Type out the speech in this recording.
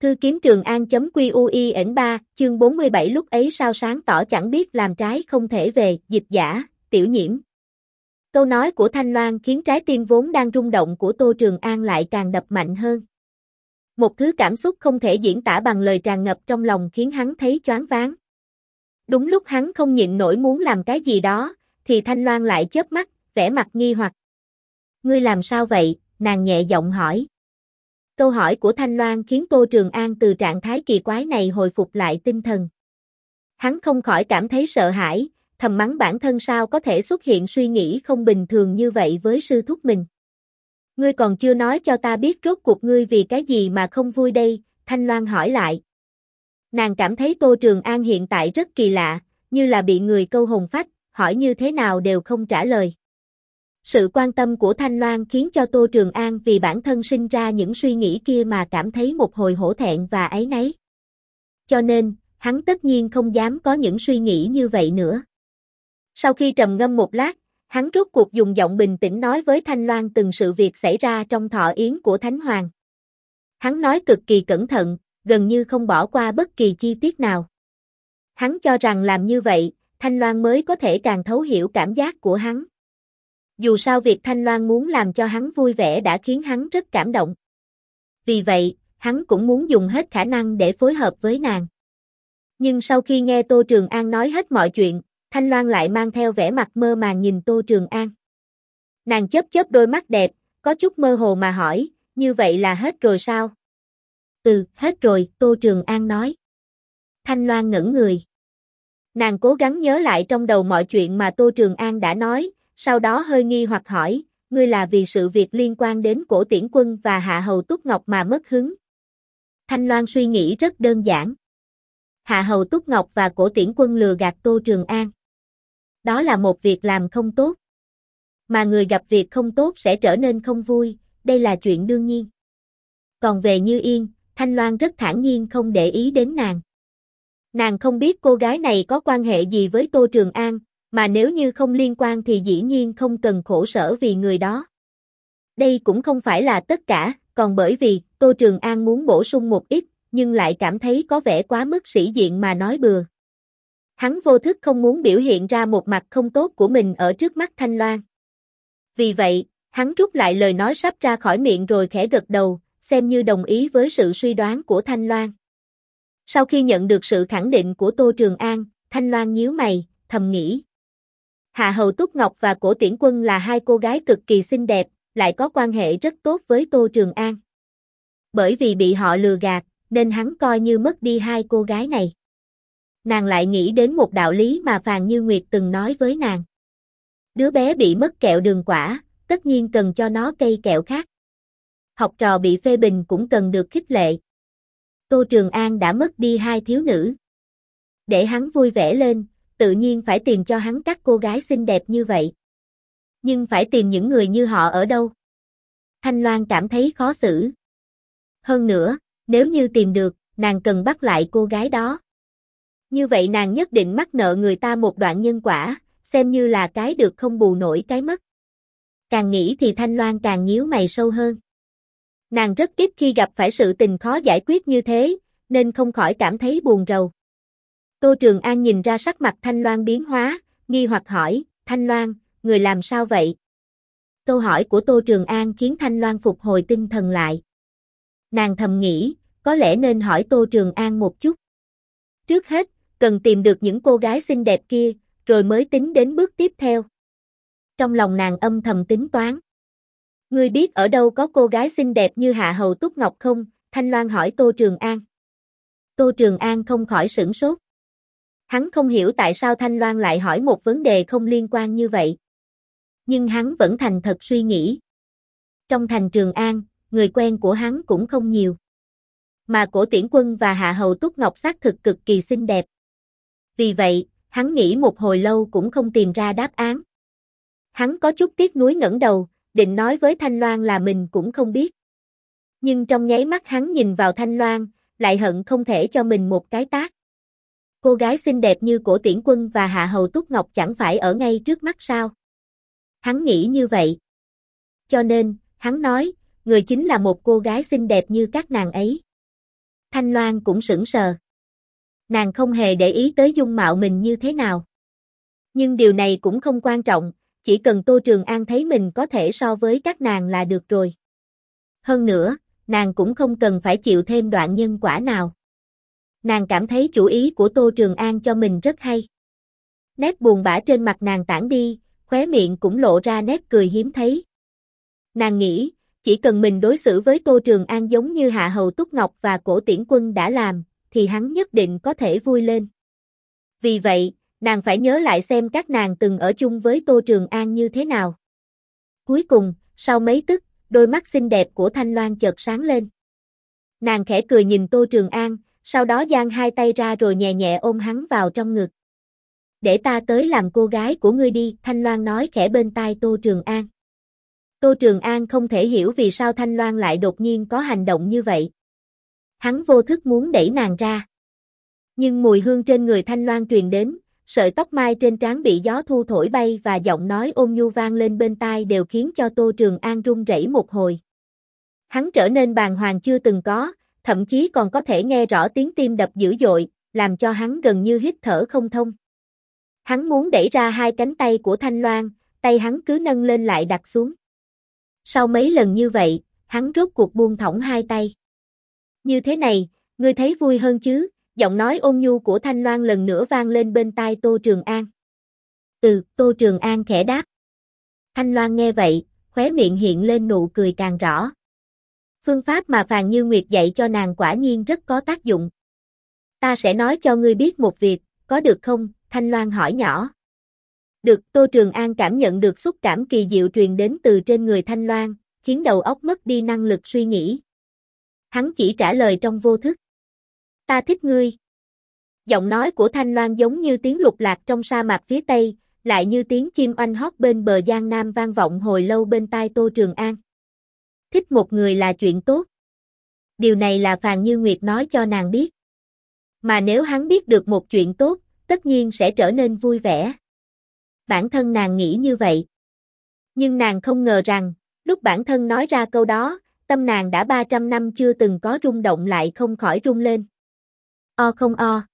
Thư kiếm Trường An.QUIN3, chương 47 lúc ấy sao sáng tỏ chẳng biết làm trái không thể về, dịch giả, Tiểu Nhiễm. Câu nói của Thanh Loan khiến trái tim vốn đang rung động của Tô Trường An lại càng đập mạnh hơn. Một thứ cảm xúc không thể diễn tả bằng lời tràn ngập trong lòng khiến hắn thấy choáng váng. Đúng lúc hắn không nhịn nổi muốn làm cái gì đó, thì Thanh Loan lại chớp mắt, vẻ mặt nghi hoặc. Ngươi làm sao vậy? Nàng nhẹ giọng hỏi. Câu hỏi của Thanh Loan khiến Tô Trường An từ trạng thái kỳ quái này hồi phục lại tinh thần. Hắn không khỏi cảm thấy sợ hãi, thầm mắng bản thân sao có thể xuất hiện suy nghĩ không bình thường như vậy với sư thúc mình. Ngươi còn chưa nói cho ta biết rốt cuộc ngươi vì cái gì mà không vui đây, Thanh Loan hỏi lại. Nàng cảm thấy Tô Trường An hiện tại rất kỳ lạ, như là bị người câu hồn phách, hỏi như thế nào đều không trả lời. Sự quan tâm của Thanh Loan khiến cho Tô Trường An vì bản thân sinh ra những suy nghĩ kia mà cảm thấy một hồi hổ thẹn và áy náy. Cho nên, hắn tất nhiên không dám có những suy nghĩ như vậy nữa. Sau khi trầm ngâm một lát, hắn rốt cuộc dùng giọng bình tĩnh nói với Thanh Loan từng sự việc xảy ra trong thọ yến của Thánh Hoàng. Hắn nói cực kỳ cẩn thận, gần như không bỏ qua bất kỳ chi tiết nào. Hắn cho rằng làm như vậy, Thanh Loan mới có thể càng thấu hiểu cảm giác của hắn. Dù sao việc Thanh Loan muốn làm cho hắn vui vẻ đã khiến hắn rất cảm động. Vì vậy, hắn cũng muốn dùng hết khả năng để phối hợp với nàng. Nhưng sau khi nghe Tô Trường An nói hết mọi chuyện, Thanh Loan lại mang theo vẻ mặt mơ màng nhìn Tô Trường An. Nàng chớp chớp đôi mắt đẹp, có chút mơ hồ mà hỏi, như vậy là hết rồi sao? Ừ, hết rồi, Tô Trường An nói. Thanh Loan ngẩn người. Nàng cố gắng nhớ lại trong đầu mọi chuyện mà Tô Trường An đã nói, sau đó hơi nghi hoặc hỏi, ngươi là vì sự việc liên quan đến Cổ Tiễn Quân và Hạ Hầu Túc Ngọc mà mất hứng. Thanh Loan suy nghĩ rất đơn giản. Hạ Hầu Túc Ngọc và Cổ Tiễn Quân lừa gạt Tô Trường An. Đó là một việc làm không tốt. Mà người gặp việc không tốt sẽ trở nên không vui, đây là chuyện đương nhiên. Còn về Như Yên, Thanh Loan rất thản nhiên không để ý đến nàng. Nàng không biết cô gái này có quan hệ gì với Tô Trường An, mà nếu như không liên quan thì dĩ nhiên không cần khổ sở vì người đó. Đây cũng không phải là tất cả, còn bởi vì Tô Trường An muốn bổ sung một ít, nhưng lại cảm thấy có vẻ quá mức sĩ diện mà nói bừa. Hắn vô thức không muốn biểu hiện ra một mặt không tốt của mình ở trước mắt Thanh Loan. Vì vậy, hắn rút lại lời nói sắp ra khỏi miệng rồi khẽ gật đầu, xem như đồng ý với sự suy đoán của Thanh Loan. Sau khi nhận được sự khẳng định của Tô Trường An, Thanh Loan nhíu mày, thầm nghĩ. Hạ Hầu Túc Ngọc và Cổ Tiễn Quân là hai cô gái cực kỳ xinh đẹp, lại có quan hệ rất tốt với Tô Trường An. Bởi vì bị họ lừa gạt, nên hắn coi như mất đi hai cô gái này. Nàng lại nghĩ đến một đạo lý mà Phàn Như Nguyệt từng nói với nàng. Đứa bé bị mất kẹo đường quả, tất nhiên cần cho nó cây kẹo khác. Học trò bị phê bình cũng cần được khích lệ. Tô Trường An đã mất đi hai thiếu nữ. Để hắn vui vẻ lên, tự nhiên phải tìm cho hắn các cô gái xinh đẹp như vậy. Nhưng phải tìm những người như họ ở đâu? Thanh Loan cảm thấy khó xử. Hơn nữa, nếu như tìm được, nàng cần bắt lại cô gái đó. Như vậy nàng nhất định mắc nợ người ta một đoạn nhân quả, xem như là cái được không bù nổi cái mất. Càng nghĩ thì Thanh Loan càng nhíu mày sâu hơn. Nàng rất ít khi gặp phải sự tình khó giải quyết như thế, nên không khỏi cảm thấy buồn rầu. Tô Trường An nhìn ra sắc mặt Thanh Loan biến hóa, nghi hoặc hỏi, Thanh Loan, người làm sao vậy? Câu hỏi của Tô Trường An khiến Thanh Loan phục hồi tinh thần lại. Nàng thầm nghĩ, có lẽ nên hỏi Tô Trường An một chút. Trước hết, cần tìm được những cô gái xinh đẹp kia, rồi mới tính đến bước tiếp theo. Trong lòng nàng âm thầm tính toán. Ngươi biết ở đâu có cô gái xinh đẹp như Hạ Hầu Túc Ngọc không? Thanh Loan hỏi Tô Trường An. Tô Trường An không khỏi sửng sốt. Hắn không hiểu tại sao Thanh Loan lại hỏi một vấn đề không liên quan như vậy. Nhưng hắn vẫn thành thật suy nghĩ. Trong thành Trường An, người quen của hắn cũng không nhiều. Mà Cổ Tiễn Quân và Hạ Hầu Túc Ngọc xác thực cực kỳ xinh đẹp. Vì vậy, hắn nghĩ một hồi lâu cũng không tìm ra đáp án. Hắn có chút tiếc nuối ngẩng đầu, định nói với Thanh Loan là mình cũng không biết. Nhưng trong nháy mắt hắn nhìn vào Thanh Loan, lại hận không thể cho mình một cái tát. Cô gái xinh đẹp như Cổ Tiễn Quân và Hạ Hầu Túc Ngọc chẳng phải ở ngay trước mắt sao? Hắn nghĩ như vậy. Cho nên, hắn nói, người chính là một cô gái xinh đẹp như các nàng ấy. Thanh Loan cũng sững sờ. Nàng không hề để ý tới dung mạo mình như thế nào. Nhưng điều này cũng không quan trọng, chỉ cần Tô Trường An thấy mình có thể so với các nàng là được rồi. Hơn nữa, nàng cũng không cần phải chịu thêm đoạn nhân quả nào. Nàng cảm thấy chủ ý của Tô Trường An cho mình rất hay. Nét buồn bã trên mặt nàng tản đi, khóe miệng cũng lộ ra nét cười hiếm thấy. Nàng nghĩ, chỉ cần mình đối xử với Tô Trường An giống như Hạ Hầu Túc Ngọc và Cổ Tiễn Quân đã làm, thì hắn nhất định có thể vui lên. Vì vậy, nàng phải nhớ lại xem các nàng từng ở chung với Tô Trường An như thế nào. Cuối cùng, sau mấy tức, đôi mắt xinh đẹp của Thanh Loan chợt sáng lên. Nàng khẽ cười nhìn Tô Trường An, sau đó giang hai tay ra rồi nhẹ nhẹ ôm hắn vào trong ngực. Để ta tới làm cô gái của ngươi đi, Thanh Loan nói khẽ bên tai Tô Trường An. Tô Trường An không thể hiểu vì sao Thanh Loan lại đột nhiên có hành động như vậy. Hắn vô thức muốn đẩy nàng ra. Nhưng mùi hương trên người Thanh Loan truyền đến, sợi tóc mai trên trán bị gió thu thổi bay và giọng nói ôn nhu vang lên bên tai đều khiến cho Tô Trường An run rẩy một hồi. Hắn trở nên bàng hoàng chưa từng có, thậm chí còn có thể nghe rõ tiếng tim đập dữ dội, làm cho hắn gần như hít thở không thông. Hắn muốn đẩy ra hai cánh tay của Thanh Loan, tay hắn cứ nâng lên lại đặt xuống. Sau mấy lần như vậy, hắn rốt cuộc buông thõng hai tay. Như thế này, ngươi thấy vui hơn chứ? Giọng nói ôn nhu của Thanh Loan lần nữa vang lên bên tai Tô Trường An. Tô Trường An khẽ đáp. Thanh Loan nghe vậy, khóe miệng hiện lên nụ cười càng rõ. Phương pháp mà Phàn Như Nguyệt dạy cho nàng quả nhiên rất có tác dụng. Ta sẽ nói cho ngươi biết một việc, có được không? Thanh Loan hỏi nhỏ. Được, Tô Trường An cảm nhận được xúc cảm kỳ diệu truyền đến từ trên người Thanh Loan, khiến đầu óc mất đi năng lực suy nghĩ. Hắn chỉ trả lời trong vô thức. Ta thích ngươi. Giọng nói của Thanh Loan giống như tiếng lục lạc trong sa mạc phía Tây, lại như tiếng chim oanh hót bên bờ Giang Nam vang vọng hồi lâu bên tai Tô Trường An. Thích một người là chuyện tốt. Điều này là Phàn Như Nguyệt nói cho nàng biết. Mà nếu hắn biết được một chuyện tốt, tất nhiên sẽ trở nên vui vẻ. Bản thân nàng nghĩ như vậy. Nhưng nàng không ngờ rằng, lúc bản thân nói ra câu đó, tâm nàng đã 300 năm chưa từng có rung động lại không khỏi rung lên. O không o.